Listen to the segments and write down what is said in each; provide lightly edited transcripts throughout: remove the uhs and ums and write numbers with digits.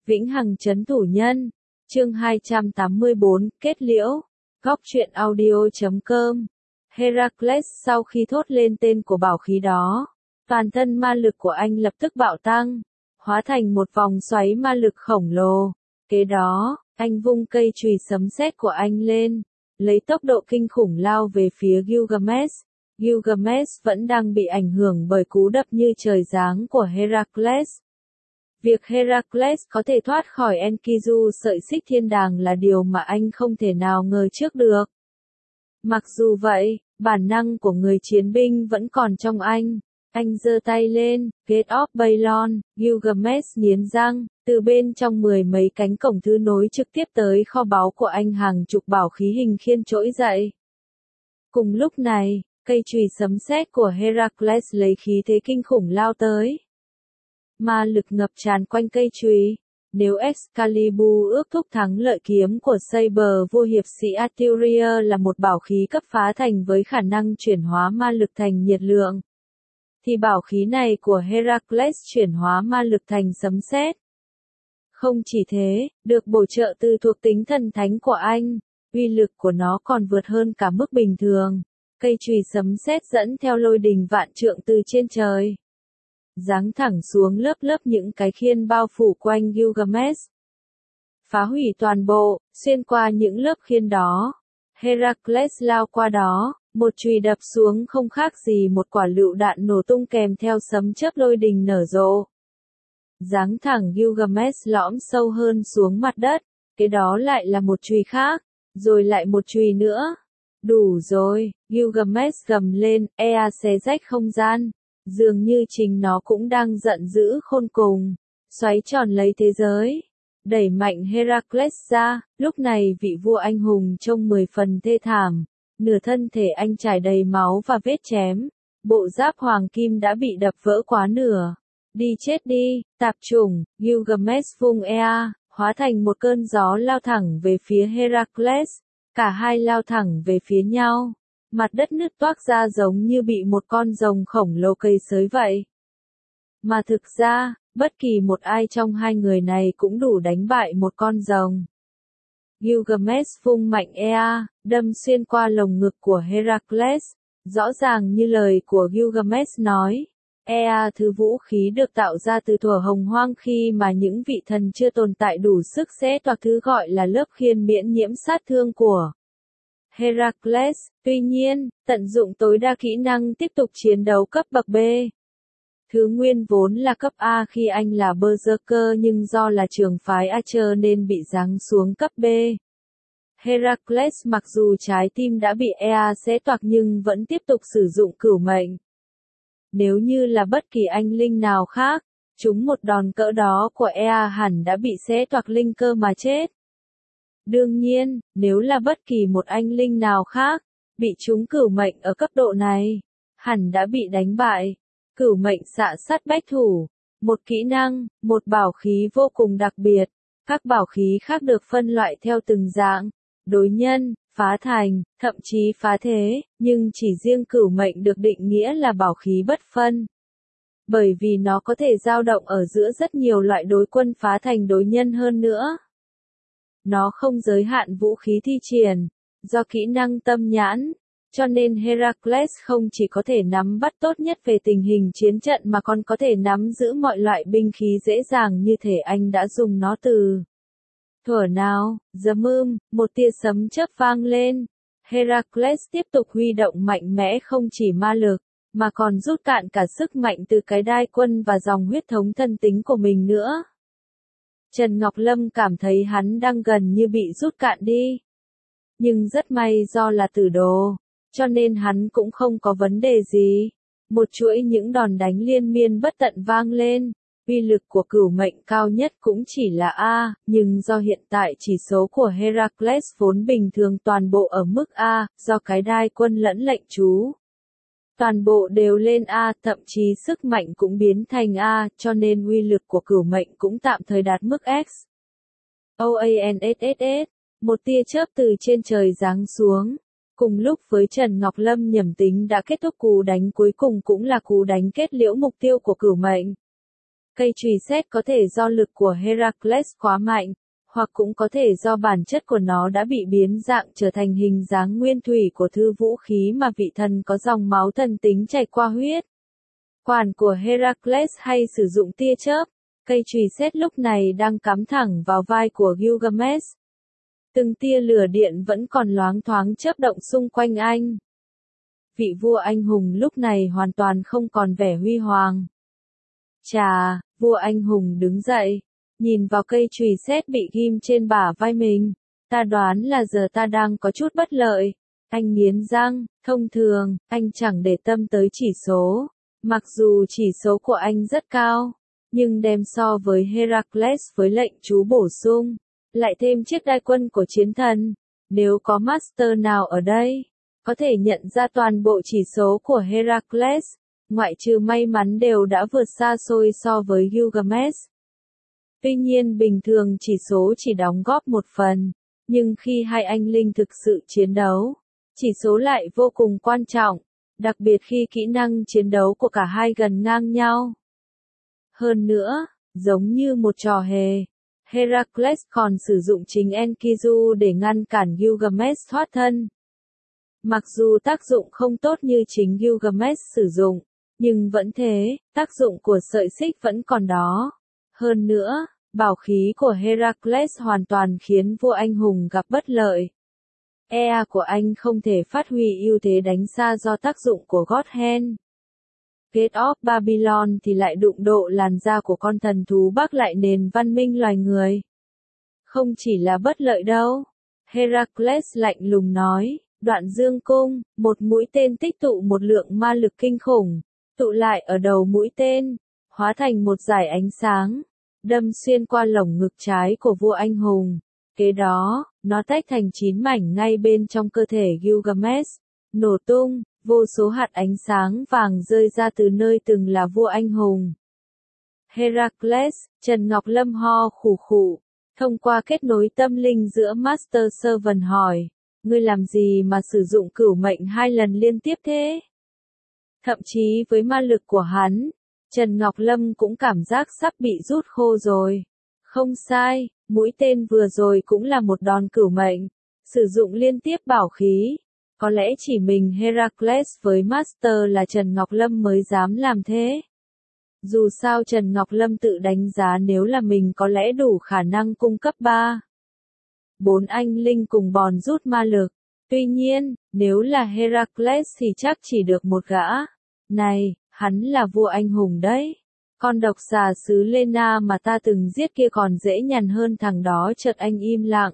Vĩnh hằng trấn thủ nhân. Chương 284, kết liễu. Góc truyện audio.com. Heracles sau khi thốt lên tên của bảo khí đó, toàn thân ma lực của anh lập tức bạo tăng, hóa thành một vòng xoáy ma lực khổng lồ. Kế đó, anh vung cây chùy sấm sét của anh lên, lấy tốc độ kinh khủng lao về phía Gilgamesh. Gilgamesh vẫn đang bị ảnh hưởng bởi cú đập như trời giáng của Heracles. Việc Heracles có thể thoát khỏi Enkidu sợi xích thiên đàng là điều mà anh không thể nào ngờ trước được. Mặc dù vậy, bản năng của người chiến binh vẫn còn trong anh. Anh giơ tay lên, Gate of Baelon, Gilgamesh nghiến răng, từ bên trong mười mấy cánh cổng thứ nối trực tiếp tới kho báu của anh hàng chục bảo khí hình khiên trỗi dậy. Cùng lúc này, cây chùy sấm sét của Heracles lấy khí thế kinh khủng lao tới. Ma lực ngập tràn quanh cây chùy. Nếu Excalibur ước thúc thắng lợi kiếm của Saber vua hiệp sĩ Arthurius là một bảo khí cấp phá thành với khả năng chuyển hóa ma lực thành nhiệt lượng, thì bảo khí này của Heracles chuyển hóa ma lực thành sấm sét. Không chỉ thế, được bổ trợ từ thuộc tính thần thánh của anh, uy lực của nó còn vượt hơn cả mức bình thường. Cây chùy sấm sét dẫn theo lôi đình vạn trượng từ trên trời, giáng thẳng xuống lớp lớp những cái khiên bao phủ quanh Gilgamesh. Phá hủy toàn bộ, xuyên qua những lớp khiên đó. Heracles lao qua đó, một chùy đập xuống không khác gì một quả lựu đạn nổ tung kèm theo sấm chớp lôi đình nở rộ. Giáng thẳng Gilgamesh lõm sâu hơn xuống mặt đất, cái đó lại là một chùy khác, rồi lại một chùy nữa. Đủ rồi, Gilgamesh gầm lên, Ea xé rách không gian. Dường như chính nó cũng đang giận dữ khôn cùng, xoáy tròn lấy thế giới, đẩy mạnh Heracles ra. Lúc này vị vua anh hùng trông 10 phần thê thảm, nửa thân thể anh trải đầy máu và vết chém, bộ giáp hoàng kim đã bị đập vỡ quá nửa. Đi chết đi, tạp chủng. Gilgamesh vung Ea, hóa thành một cơn gió lao thẳng về phía Heracles, cả hai lao thẳng về phía nhau. Mặt đất nứt toác ra giống như bị một con rồng khổng lồ cày xới vậy. Mà thực ra, bất kỳ một ai trong hai người này cũng đủ đánh bại một con rồng. Gilgamesh vung mạnh Ea, đâm xuyên qua lồng ngực của Heracles. Rõ ràng như lời của Gilgamesh nói, Ea thứ vũ khí được tạo ra từ thuở hồng hoang khi mà những vị thần chưa tồn tại đủ sức xé toạc thứ gọi là lớp khiên miễn nhiễm sát thương của Heracles. Tuy nhiên, tận dụng tối đa kỹ năng tiếp tục chiến đấu cấp bậc B. Thứ nguyên vốn là cấp A khi anh là Berserker nhưng do là trường phái Archer nên bị giáng xuống cấp B. Heracles mặc dù trái tim đã bị Ea xé toạc nhưng vẫn tiếp tục sử dụng cửu mệnh. Nếu như là bất kỳ anh linh nào khác, chúng một đòn cỡ đó của Ea hẳn đã bị xé toạc linh cơ mà chết. Đương nhiên, nếu là bất kỳ một anh linh nào khác, bị trúng cửu mệnh ở cấp độ này, hẳn đã bị đánh bại. Cửu mệnh xạ sát bách thủ, một kỹ năng, một bảo khí vô cùng đặc biệt. Các bảo khí khác được phân loại theo từng dạng, đối nhân, phá thành, thậm chí phá thế, nhưng chỉ riêng cửu mệnh được định nghĩa là bảo khí bất phân. Bởi vì nó có thể dao động ở giữa rất nhiều loại đối quân phá thành đối nhân hơn nữa. Nó không giới hạn vũ khí thi triển, do kỹ năng tâm nhãn, cho nên Heracles không chỉ có thể nắm bắt tốt nhất về tình hình chiến trận mà còn có thể nắm giữ mọi loại binh khí dễ dàng như thể anh đã dùng nó từ thuở nào. Một tia sấm chớp vang lên. Heracles tiếp tục huy động mạnh mẽ không chỉ ma lực, mà còn rút cạn cả sức mạnh từ cái đai quân và dòng huyết thống thân tính của mình nữa. Trần Ngọc Lâm cảm thấy hắn đang gần như bị rút cạn đi. Nhưng rất may do là tử đồ, cho nên hắn cũng không có vấn đề gì. Một chuỗi những đòn đánh liên miên bất tận vang lên. Uy lực của cửu mệnh cao nhất cũng chỉ là A, nhưng do hiện tại chỉ số của Heracles vốn bình thường toàn bộ ở mức A, do cái đai quân lẫn lệnh chú. Toàn bộ đều lên A, thậm chí sức mạnh cũng biến thành A, cho nên uy lực của cửu mệnh cũng tạm thời đạt mức X. OANSSS, một tia chớp từ trên trời giáng xuống. Cùng lúc với Trần Ngọc Lâm nhầm tính đã kết thúc cú đánh cuối cùng cũng là cú đánh kết liễu mục tiêu của cửu mệnh. Cây chùy sét có thể do lực của Heracles quá mạnh, hoặc cũng có thể do bản chất của nó đã bị biến dạng trở thành hình dáng nguyên thủy của thư vũ khí mà vị thần có dòng máu thần tính chảy qua huyết. Quản của Heracles hay sử dụng tia chớp, cây chùy sét lúc này đang cắm thẳng vào vai của Gilgamesh. Từng tia lửa điện vẫn còn loáng thoáng chớp động xung quanh anh. Vị vua anh hùng lúc này hoàn toàn không còn vẻ huy hoàng. Chà, vua anh hùng đứng dậy, nhìn vào cây chùy sét bị ghim trên bả vai mình. Ta đoán là giờ ta đang có chút bất lợi. Anh nghiến răng, thông thường, anh chẳng để tâm tới chỉ số. Mặc dù chỉ số của anh rất cao, nhưng đem so với Heracles với lệnh chú bổ sung, lại thêm chiếc đai quân của chiến thần. Nếu có master nào ở đây, có thể nhận ra toàn bộ chỉ số của Heracles, ngoại trừ may mắn đều đã vượt xa xôi so với Gilgamesh. Tuy nhiên bình thường chỉ số chỉ đóng góp một phần, nhưng khi hai anh linh thực sự chiến đấu, chỉ số lại vô cùng quan trọng, đặc biệt khi kỹ năng chiến đấu của cả hai gần ngang nhau. Hơn nữa, giống như một trò hề, Heracles còn sử dụng chính Enkidu để ngăn cản Gilgamesh thoát thân. Mặc dù tác dụng không tốt như chính Gilgamesh sử dụng, nhưng vẫn thế, tác dụng của sợi xích vẫn còn đó. Hơn nữa, bảo khí của Heracles hoàn toàn khiến vua anh hùng gặp bất lợi. Ea của anh không thể phát huy ưu thế đánh xa do tác dụng của Godhen. Gate of Babylon thì lại đụng độ làn da của con thần thú bắc lại nền văn minh loài người. Không chỉ là bất lợi đâu. Heracles lạnh lùng nói, đoạn dương cung, một mũi tên tích tụ một lượng ma lực kinh khủng, tụ lại ở đầu mũi tên, hóa thành một dải ánh sáng, đâm xuyên qua lồng ngực trái của vua anh hùng. Kế đó, nó tách thành 9 mảnh ngay bên trong cơ thể Gilgamesh, nổ tung, vô số hạt ánh sáng vàng rơi ra từ nơi từng là vua anh hùng. Heracles, Trần Ngọc Lâm ho khủ khủ, thông qua kết nối tâm linh giữa Master Servant hỏi, ngươi làm gì mà sử dụng cửu mệnh 2 lần liên tiếp thế? Thậm chí với ma lực của hắn, Trần Ngọc Lâm cũng cảm giác sắp bị rút khô rồi. Không sai, mũi tên vừa rồi cũng là một đòn cửu mệnh, sử dụng liên tiếp bảo khí. Có lẽ chỉ mình Heracles với Master là Trần Ngọc Lâm mới dám làm thế. Dù sao Trần Ngọc Lâm tự đánh giá nếu là mình có lẽ đủ khả năng cung cấp 3. 4 anh linh cùng bòn rút ma lực. Tuy nhiên, nếu là Heracles thì chắc chỉ được một gã. Này, hắn là vua anh hùng đấy. Con độc xà xứ Lena mà ta từng giết kia còn dễ nhằn hơn thằng đó. Chợt anh im lặng.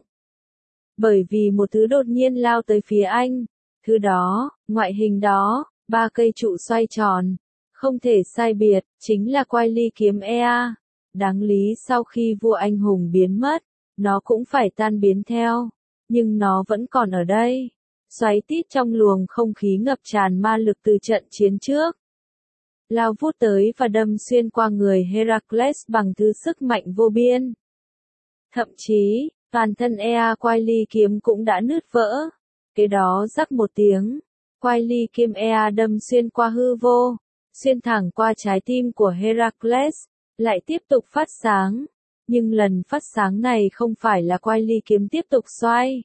Bởi vì một thứ đột nhiên lao tới phía anh. Thứ đó, ngoại hình đó, 3 cây trụ xoay tròn. Không thể sai biệt, chính là quai ly kiếm Ea. Đáng lý sau khi vua anh hùng biến mất, nó cũng phải tan biến theo. Nhưng nó vẫn còn ở đây. Xoáy tít trong luồng không khí ngập tràn ma lực từ trận chiến trước. Lao vút tới và đâm xuyên qua người Heracles bằng thứ sức mạnh vô biên. Thậm chí, toàn thân Ea quai ly kiếm cũng đã nứt vỡ. Kế đó rắc một tiếng, quai ly kiếm Ea đâm xuyên qua hư vô, xuyên thẳng qua trái tim của Heracles, lại tiếp tục phát sáng. Nhưng lần phát sáng này không phải là quai ly kiếm tiếp tục xoay,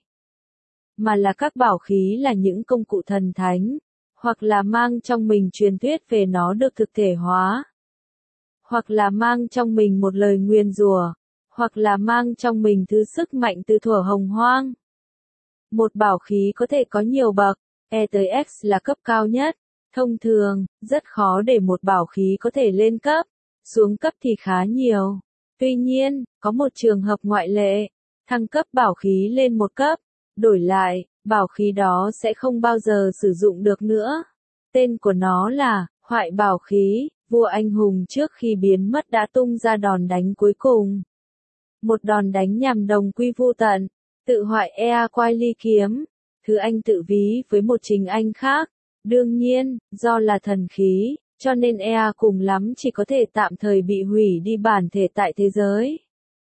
mà là các bảo khí là những công cụ thần thánh, hoặc là mang trong mình truyền thuyết về nó được thực thể hóa, hoặc là mang trong mình một lời nguyền rủa, hoặc là mang trong mình thứ sức mạnh từ thuở hồng hoang. Một bảo khí có thể có nhiều bậc, E tới X là cấp cao nhất. Thông thường, rất khó để một bảo khí có thể lên cấp, xuống cấp thì khá nhiều. Tuy nhiên, có một trường hợp ngoại lệ, thăng cấp bảo khí lên một cấp, đổi lại, bảo khí đó sẽ không bao giờ sử dụng được nữa. Tên của nó là, hoại bảo khí, vua anh hùng trước khi biến mất đã tung ra đòn đánh cuối cùng. Một đòn đánh nhằm đồng quy vô tận, tự hoại Ea quai ly kiếm, thứ anh tự ví với một chính anh khác. Đương nhiên, do là thần khí, cho nên Ea cùng lắm chỉ có thể tạm thời bị hủy đi bản thể tại thế giới.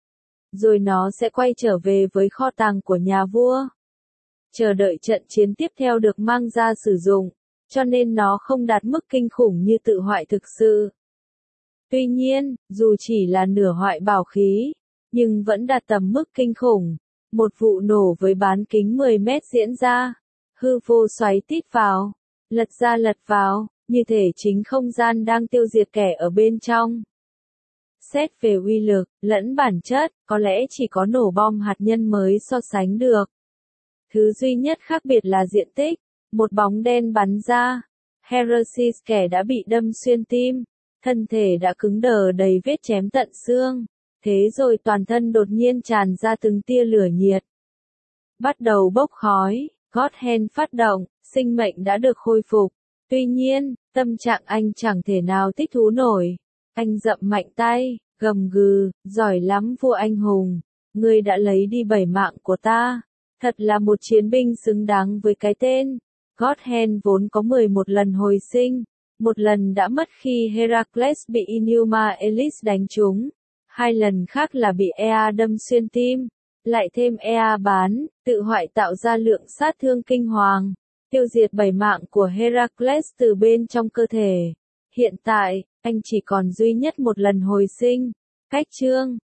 Rồi nó sẽ quay trở về với kho tàng của nhà vua. Chờ đợi trận chiến tiếp theo được mang ra sử dụng, cho nên nó không đạt mức kinh khủng như tự hoại thực sự. Tuy nhiên, dù chỉ là nửa hoại bảo khí, nhưng vẫn đạt tầm mức kinh khủng. Một vụ nổ với bán kính 10 mét diễn ra, hư vô xoáy tít vào, lật ra lật vào, như thể chính không gian đang tiêu diệt kẻ ở bên trong. Xét về uy lực, lẫn bản chất, có lẽ chỉ có nổ bom hạt nhân mới so sánh được. Thứ duy nhất khác biệt là diện tích, một bóng đen bắn ra. Heresis kẻ đã bị đâm xuyên tim, thân thể đã cứng đờ đầy vết chém tận xương. Thế rồi toàn thân đột nhiên tràn ra từng tia lửa nhiệt. Bắt đầu bốc khói, Godhead phát động, sinh mệnh đã được khôi phục. Tuy nhiên, tâm trạng anh chẳng thể nào thích thú nổi. Anh dậm mạnh tay, gầm gừ, giỏi lắm vua anh hùng. Ngươi đã lấy đi 7 mạng của ta. Thật là một chiến binh xứng đáng với cái tên. Godhead vốn có 11 lần hồi sinh. Một lần đã mất khi Heracles bị Inuma Elis đánh trúng. 2 lần khác là bị Ea đâm xuyên tim. Lại thêm Ea bán, tự hoại tạo ra lượng sát thương kinh hoàng. Tiêu diệt 7 mạng của Heracles từ bên trong cơ thể. Hiện tại, anh chỉ còn duy nhất một lần hồi sinh. Cách chương